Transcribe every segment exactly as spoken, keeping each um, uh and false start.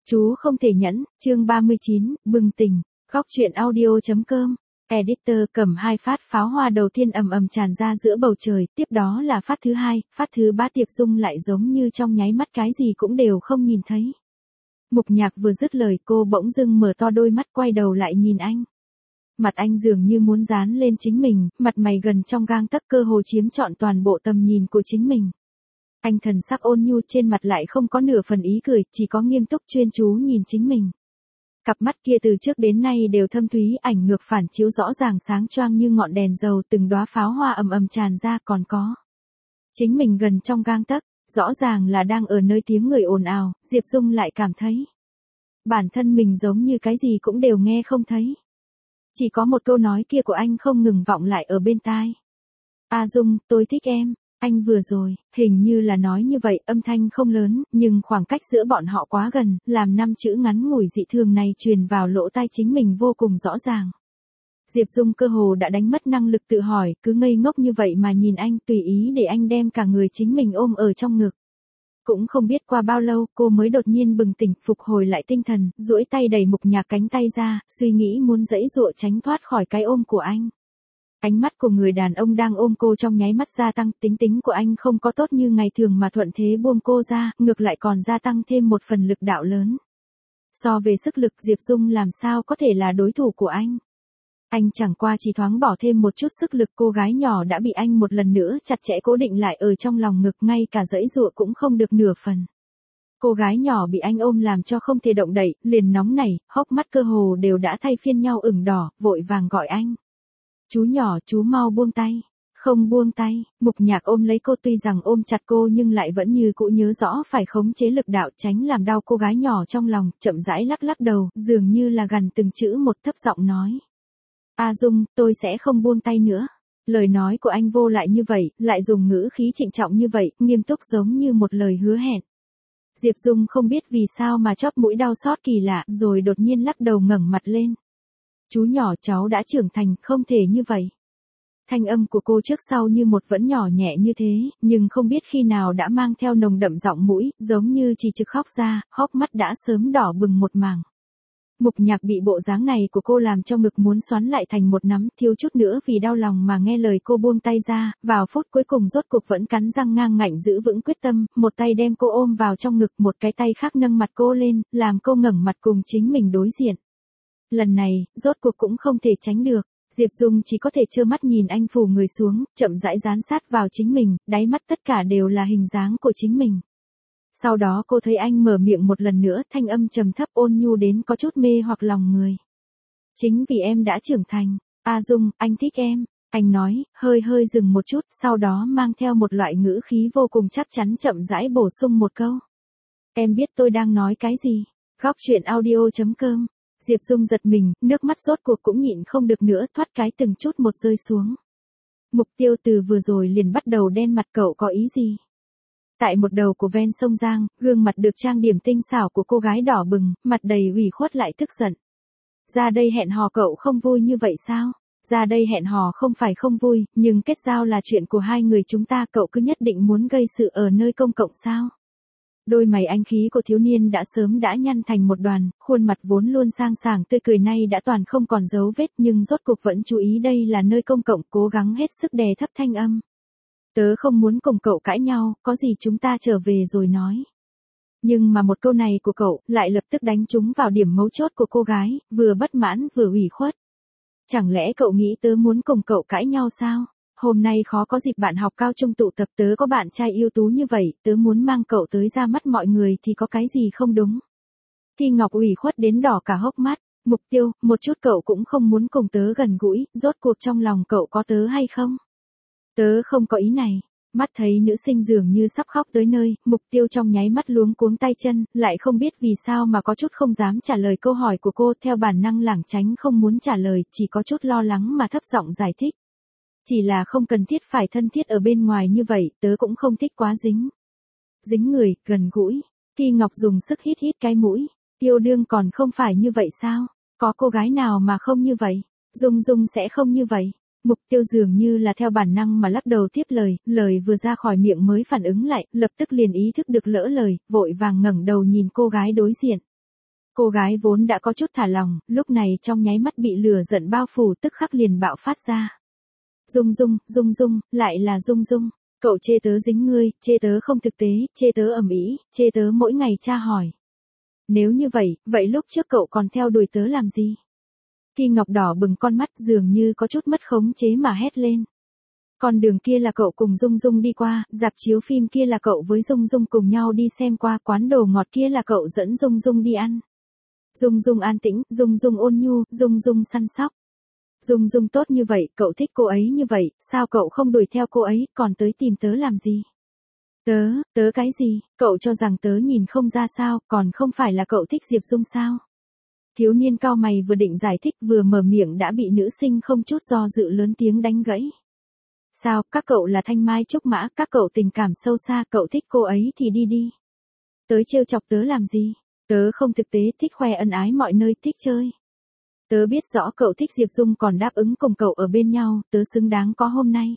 Chú không thể nhẫn, chương ba mươi chín, bừng tỉnh, góc truyện audio.com. Editor cầm hai phát pháo hoa đầu tiên ầm ầm tràn ra giữa bầu trời, tiếp đó là phát thứ hai, phát thứ ba Diệp Dung lại giống như trong nháy mắt cái gì cũng đều không nhìn thấy. Mục Nhạc vừa dứt lời cô bỗng dưng mở to đôi mắt quay đầu lại nhìn anh. Mặt anh dường như muốn dán lên chính mình, mặt mày gần trong gang tấc cơ hồ chiếm trọn toàn bộ tầm nhìn của chính mình. Anh thần sắc ôn nhu trên mặt lại không có nửa phần ý cười, chỉ có nghiêm túc chuyên chú nhìn chính mình. Cặp mắt kia từ trước đến nay đều thâm thúy, ảnh ngược phản chiếu rõ ràng sáng choang như ngọn đèn dầu, từng đóa pháo hoa ầm ầm tràn ra, còn có chính mình gần trong gang tấc, rõ ràng là đang ở nơi tiếng người ồn ào, Diệp Dung lại cảm thấy bản thân mình giống như cái gì cũng đều nghe không thấy. Chỉ có một câu nói kia của anh không ngừng vọng lại ở bên tai. A Dung, tôi thích em. Anh vừa rồi, hình như là nói như vậy, âm thanh không lớn, nhưng khoảng cách giữa bọn họ quá gần, làm năm chữ ngắn ngủi dị thường này truyền vào lỗ tai chính mình vô cùng rõ ràng. Diệp Dung cơ hồ đã đánh mất năng lực tự hỏi, cứ ngây ngốc như vậy mà nhìn anh, tùy ý để anh đem cả người chính mình ôm ở trong ngực. Cũng không biết qua bao lâu, cô mới đột nhiên bừng tỉnh, phục hồi lại tinh thần, duỗi tay đẩy Mục Nhạc cánh tay ra, suy nghĩ muốn giãy giụa tránh thoát khỏi cái ôm của anh. Ánh mắt của người đàn ông đang ôm cô trong nháy mắt gia tăng, tính tính của anh không có tốt như ngày thường mà thuận thế buông cô ra, ngược lại còn gia tăng thêm một phần lực đạo lớn. So về sức lực, Diệp Dung làm sao có thể là đối thủ của anh. Anh chẳng qua chỉ thoáng bỏ thêm một chút sức lực, cô gái nhỏ đã bị anh một lần nữa chặt chẽ cố định lại ở trong lòng ngực, ngay cả giãy giụa cũng không được nửa phần. Cô gái nhỏ bị anh ôm làm cho không thể động đậy, liền nóng nảy, hốc mắt cơ hồ đều đã thay phiên nhau ửng đỏ, vội vàng gọi anh. Chú nhỏ, chú mau buông tay. Không buông tay, Mục Nhạc ôm lấy cô, tuy rằng ôm chặt cô nhưng lại vẫn như cũ nhớ rõ phải khống chế lực đạo tránh làm đau cô gái nhỏ trong lòng, chậm rãi lắc lắc đầu, dường như là gằn từng chữ một, thấp giọng nói. A Dung, tôi sẽ không buông tay nữa. Lời nói của anh vô lại như vậy, lại dùng ngữ khí trịnh trọng như vậy, nghiêm túc giống như một lời hứa hẹn. Diệp Dung không biết vì sao mà chóp mũi đau xót kỳ lạ, rồi đột nhiên lắc đầu ngẩng mặt lên. Chú nhỏ, cháu đã trưởng thành, không thể như vậy. Thanh âm của cô trước sau như một vẫn nhỏ nhẹ như thế, nhưng không biết khi nào đã mang theo nồng đậm giọng mũi, giống như chỉ trực khóc ra, hốc mắt đã sớm đỏ bừng một mảng. Mục Nhạc bị bộ dáng này của cô làm cho ngực muốn xoắn lại thành một nắm, thiếu chút nữa vì đau lòng mà nghe lời cô buông tay ra, vào phút cuối cùng rốt cuộc vẫn cắn răng ngang ngạnh giữ vững quyết tâm, một tay đem cô ôm vào trong ngực, một cái tay khác nâng mặt cô lên, làm cô ngẩng mặt cùng chính mình đối diện. Lần này, rốt cuộc cũng không thể tránh được, Diệp Dung chỉ có thể trơ mắt nhìn anh phủ người xuống, chậm rãi dán sát vào chính mình, đáy mắt tất cả đều là hình dáng của chính mình. Sau đó cô thấy anh mở miệng một lần nữa, thanh âm trầm thấp ôn nhu đến có chút mê hoặc lòng người. Chính vì em đã trưởng thành, A Dung, anh thích em, anh nói, hơi hơi dừng một chút, sau đó mang theo một loại ngữ khí vô cùng chắc chắn chậm rãi bổ sung một câu. Em biết tôi đang nói cái gì, góc truyện audio.com. Diệp Dung giật mình, nước mắt rốt cuộc cũng nhịn không được nữa, thoát cái từng chút một rơi xuống. Mục Tiêu từ vừa rồi liền bắt đầu đen mặt, cậu có ý gì? Tại một đầu của ven sông Giang, gương mặt được trang điểm tinh xảo của cô gái đỏ bừng, mặt đầy ủy khuất lại tức giận. Ra đây hẹn hò cậu không vui như vậy sao? Ra đây hẹn hò không phải không vui, nhưng kết giao là chuyện của hai người chúng ta, cậu cứ nhất định muốn gây sự ở nơi công cộng sao? Đôi mày anh khí của thiếu niên đã sớm đã nhăn thành một đoàn, khuôn mặt vốn luôn sang sảng tươi cười nay đã toàn không còn dấu vết, nhưng rốt cuộc vẫn chú ý đây là nơi công cộng, cố gắng hết sức đè thấp thanh âm. Tớ không muốn cùng cậu cãi nhau, có gì chúng ta trở về rồi nói. Nhưng mà một câu này của cậu lại lập tức đánh trúng vào điểm mấu chốt của cô gái, vừa bất mãn vừa ủy khuất. Chẳng lẽ cậu nghĩ tớ muốn cùng cậu cãi nhau sao? Hôm nay khó có dịp bạn học cao trung tụ tập, tớ có bạn trai ưu tú như vậy, tớ muốn mang cậu tới ra mắt mọi người thì có cái gì không đúng. Thi Ngọc ủy khuất đến đỏ cả hốc mắt. Mục Tiêu, một chút cậu cũng không muốn cùng tớ gần gũi, rốt cuộc trong lòng cậu có tớ hay không? Tớ không có ý này. Mắt thấy nữ sinh dường như sắp khóc tới nơi, Mục Tiêu trong nháy mắt luống cuống tay chân, lại không biết vì sao mà có chút không dám trả lời câu hỏi của cô, theo bản năng lảng tránh không muốn trả lời, chỉ có chút lo lắng mà thấp giọng giải thích. Chỉ là không cần thiết phải thân thiết ở bên ngoài như vậy, tớ cũng không thích quá dính. Dính người, gần gũi. Thi Ngọc dùng sức hít hít cái mũi. Yêu đương còn không phải như vậy sao? Có cô gái nào mà không như vậy? Dung Dung sẽ không như vậy. Mục Tiêu dường như là theo bản năng mà lắc đầu tiếp lời, lời vừa ra khỏi miệng mới phản ứng lại, lập tức liền ý thức được lỡ lời, vội vàng ngẩng đầu nhìn cô gái đối diện. Cô gái vốn đã có chút thả lòng, lúc này trong nháy mắt bị lửa giận bao phủ tức khắc liền bạo phát ra. Dung Dung, Dung Dung, lại là Dung Dung. Cậu chê tớ dính ngươi, chê tớ không thực tế, chê tớ ầm ĩ, chê tớ mỗi ngày tra hỏi. Nếu như vậy, vậy lúc trước cậu còn theo đuổi tớ làm gì? Thi Ngọc đỏ bừng con mắt dường như có chút mất khống chế mà hét lên. Con đường kia là cậu cùng Dung Dung đi qua, rạp chiếu phim kia là cậu với Dung Dung cùng nhau đi xem qua, quán đồ ngọt kia là cậu dẫn Dung Dung đi ăn. Dung Dung an tĩnh, Dung Dung ôn nhu, Dung Dung săn sóc. Dung Dung tốt như vậy, cậu thích cô ấy như vậy, sao cậu không đuổi theo cô ấy, còn tới tìm tớ làm gì? Tớ, tớ cái gì, cậu cho rằng tớ nhìn không ra sao, còn không phải là cậu thích Diệp Dung sao? Thiếu niên cao mày vừa định giải thích vừa mở miệng đã bị nữ sinh không chút do dự lớn tiếng đánh gãy. Sao, các cậu là thanh mai trúc mã, các cậu tình cảm sâu xa, cậu thích cô ấy thì đi đi. Tới trêu chọc tớ làm gì? Tớ không thực tế, thích khoe ân ái mọi nơi, thích chơi. Tớ biết rõ cậu thích Diệp Dung còn đáp ứng cùng cậu ở bên nhau, tớ xứng đáng có hôm nay.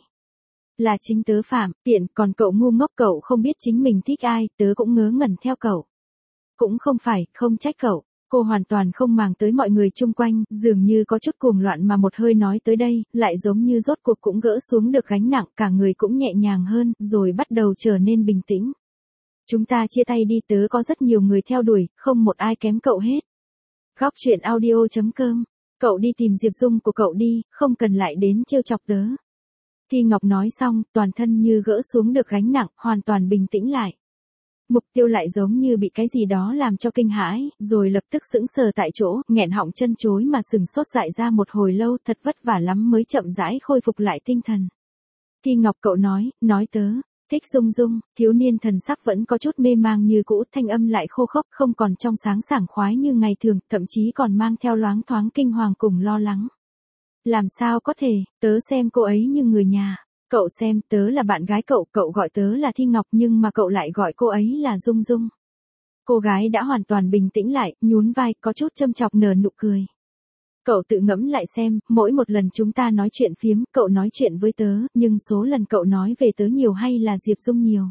Là chính tớ phạm, tiện, còn cậu ngu ngốc, cậu không biết chính mình thích ai, tớ cũng ngớ ngẩn theo cậu. Cũng không phải, không trách cậu. Cô hoàn toàn không màng tới mọi người chung quanh, dường như có chút cuồng loạn mà một hơi nói tới đây, lại giống như rốt cuộc cũng gỡ xuống được gánh nặng, cả người cũng nhẹ nhàng hơn, rồi bắt đầu trở nên bình tĩnh. Chúng ta chia tay đi, tớ có rất nhiều người theo đuổi, không một ai kém cậu hết. Góc truyện audio chấm com. Cậu đi tìm Diệp Dung của cậu đi, không cần lại đến trêu chọc tớ. Thi Ngọc nói xong, toàn thân như gỡ xuống được gánh nặng, hoàn toàn bình tĩnh lại. Mục Tiêu lại giống như bị cái gì đó làm cho kinh hãi, rồi lập tức sững sờ tại chỗ, nghẹn họng chân chối mà sừng sốt dại ra một hồi lâu, thật vất vả lắm mới chậm rãi khôi phục lại tinh thần. Thi Ngọc cậu nói, nói tớ, thích Dung Dung, thiếu niên thần sắc vẫn có chút mê mang như cũ, thanh âm lại khô khốc, không còn trong sáng sảng khoái như ngày thường, thậm chí còn mang theo loáng thoáng kinh hoàng cùng lo lắng. Làm sao có thể, tớ xem cô ấy như người nhà. Cậu xem, tớ là bạn gái cậu, cậu gọi tớ là Thi Ngọc nhưng mà cậu lại gọi cô ấy là Dung Dung. Cô gái đã hoàn toàn bình tĩnh lại, nhún vai, có chút châm chọc nở nụ cười. Cậu tự ngẫm lại xem, mỗi một lần chúng ta nói chuyện phiếm, cậu nói chuyện với tớ, nhưng số lần cậu nói về tớ nhiều hay là Diệp Dung nhiều?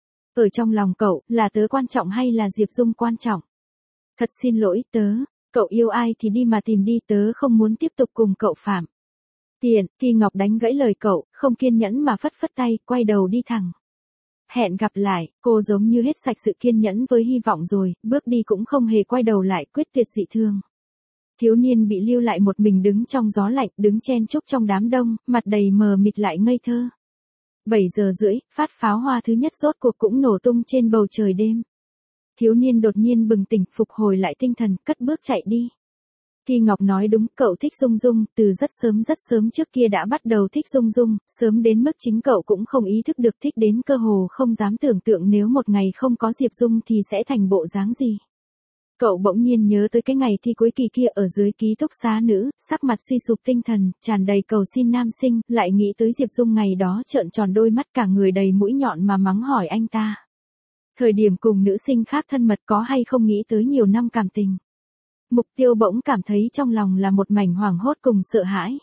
Ở trong lòng cậu, là tớ quan trọng hay là Diệp Dung quan trọng? Thật xin lỗi, tớ, cậu yêu ai thì đi mà tìm đi, tớ không muốn tiếp tục cùng cậu phạm. Tiền, Thi Ngọc đánh gãy lời cậu, không kiên nhẫn mà phất phất tay, quay đầu đi thẳng. Hẹn gặp lại, cô giống như hết sạch sự kiên nhẫn với hy vọng rồi, bước đi cũng không hề quay đầu lại, quyết tuyệt dị thương. Thiếu niên bị lưu lại một mình đứng trong gió lạnh, đứng chen chúc trong đám đông, mặt đầy mờ mịt lại ngây thơ. bảy giờ rưỡi, phát pháo hoa thứ nhất rốt cuộc cũng nổ tung trên bầu trời đêm. Thiếu niên đột nhiên bừng tỉnh, phục hồi lại tinh thần, cất bước chạy đi. Thi Ngọc nói đúng, cậu thích Dung Dung, từ rất sớm rất sớm trước kia đã bắt đầu thích Dung Dung, sớm đến mức chính cậu cũng không ý thức được thích đến cơ hồ không dám tưởng tượng nếu một ngày không có Diệp Dung thì sẽ thành bộ dáng gì. Cậu bỗng nhiên nhớ tới cái ngày thi cuối kỳ kia ở dưới ký túc xá nữ, sắc mặt suy sụp tinh thần, tràn đầy cầu xin nam sinh, lại nghĩ tới Diệp Dung ngày đó trợn tròn đôi mắt cả người đầy mũi nhọn mà mắng hỏi anh ta. Thời điểm cùng nữ sinh khác thân mật có hay không nghĩ tới nhiều năm cảm tình. Mục Tiêu bỗng cảm thấy trong lòng là một mảnh hoảng hốt cùng sợ hãi.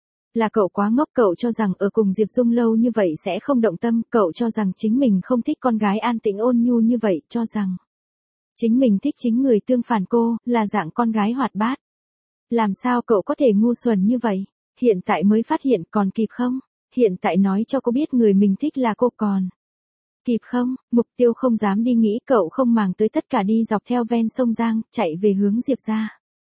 Là cậu quá ngốc, cậu cho rằng ở cùng Diệp Dung lâu như vậy sẽ không động tâm, cậu cho rằng chính mình không thích con gái an tĩnh ôn nhu như vậy, cho rằng chính mình thích chính người tương phản cô, là dạng con gái hoạt bát. Làm sao cậu có thể ngu xuẩn như vậy? Hiện tại mới phát hiện còn kịp không? Hiện tại nói cho cô biết người mình thích là cô còn kịp không? Mục Tiêu không dám đi nghĩ, cậu không màng tới tất cả đi dọc theo ven sông Giang, chạy về hướng Diệp gia.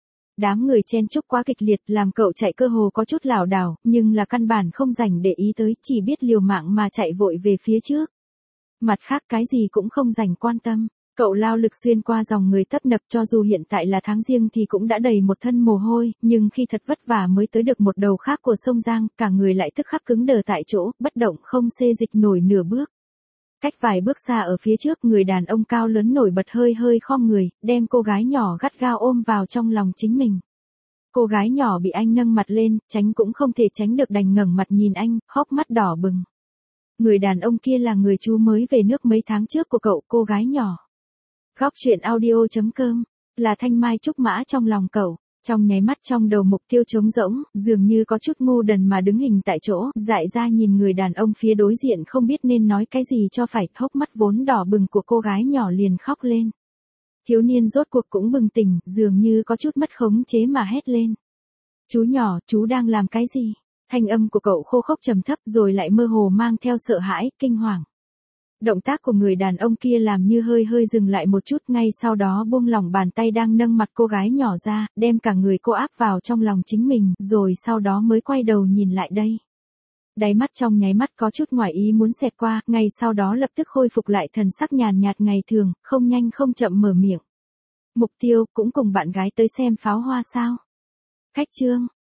Đám người chen chúc quá kịch liệt làm cậu chạy cơ hồ có chút lảo đảo, nhưng là căn bản không rảnh để ý tới, chỉ biết liều mạng mà chạy vội về phía trước. Mặt khác cái gì cũng không rảnh quan tâm. Cậu lao lực xuyên qua dòng người tấp nập, cho dù hiện tại là tháng riêng thì cũng đã đầy một thân mồ hôi, nhưng khi thật vất vả mới tới được một đầu khác của sông Giang, cả người lại tức khắc cứng đờ tại chỗ, bất động không xê dịch nổi nửa bước. Cách vài bước xa ở phía trước, người đàn ông cao lớn nổi bật hơi hơi khom người, đem cô gái nhỏ gắt gao ôm vào trong lòng chính mình. Cô gái nhỏ bị anh nâng mặt lên, tránh cũng không thể tránh được đành ngẩng mặt nhìn anh, hốc mắt đỏ bừng. Người đàn ông kia là người chú mới về nước mấy tháng trước của cậu, cô gái nhỏ. Góc truyện audio chấm com, là thanh mai trúc mã trong lòng cậu. Trong nháy mắt trong đầu Mục Tiêu trống rỗng, dường như có chút ngu đần mà đứng hình tại chỗ, dại ra nhìn người đàn ông phía đối diện không biết nên nói cái gì cho phải, hốc mắt vốn đỏ bừng của cô gái nhỏ liền khóc lên. Thiếu niên rốt cuộc cũng bừng tỉnh, dường như có chút mất khống chế mà hét lên. Chú nhỏ, chú đang làm cái gì? Thanh âm của cậu khô khốc trầm thấp rồi lại mơ hồ mang theo sợ hãi, kinh hoàng. Động tác của người đàn ông kia làm như hơi hơi dừng lại một chút, ngay sau đó buông lỏng bàn tay đang nâng mặt cô gái nhỏ ra, đem cả người cô áp vào trong lòng chính mình, rồi sau đó mới quay đầu nhìn lại đây. Đáy mắt trong nháy mắt có chút ngoài ý muốn xẹt qua, ngay sau đó lập tức khôi phục lại thần sắc nhàn nhạt ngày thường, không nhanh không chậm mở miệng. Mục tiêu, cũng cùng bạn gái tới xem pháo hoa sao? Khách trương,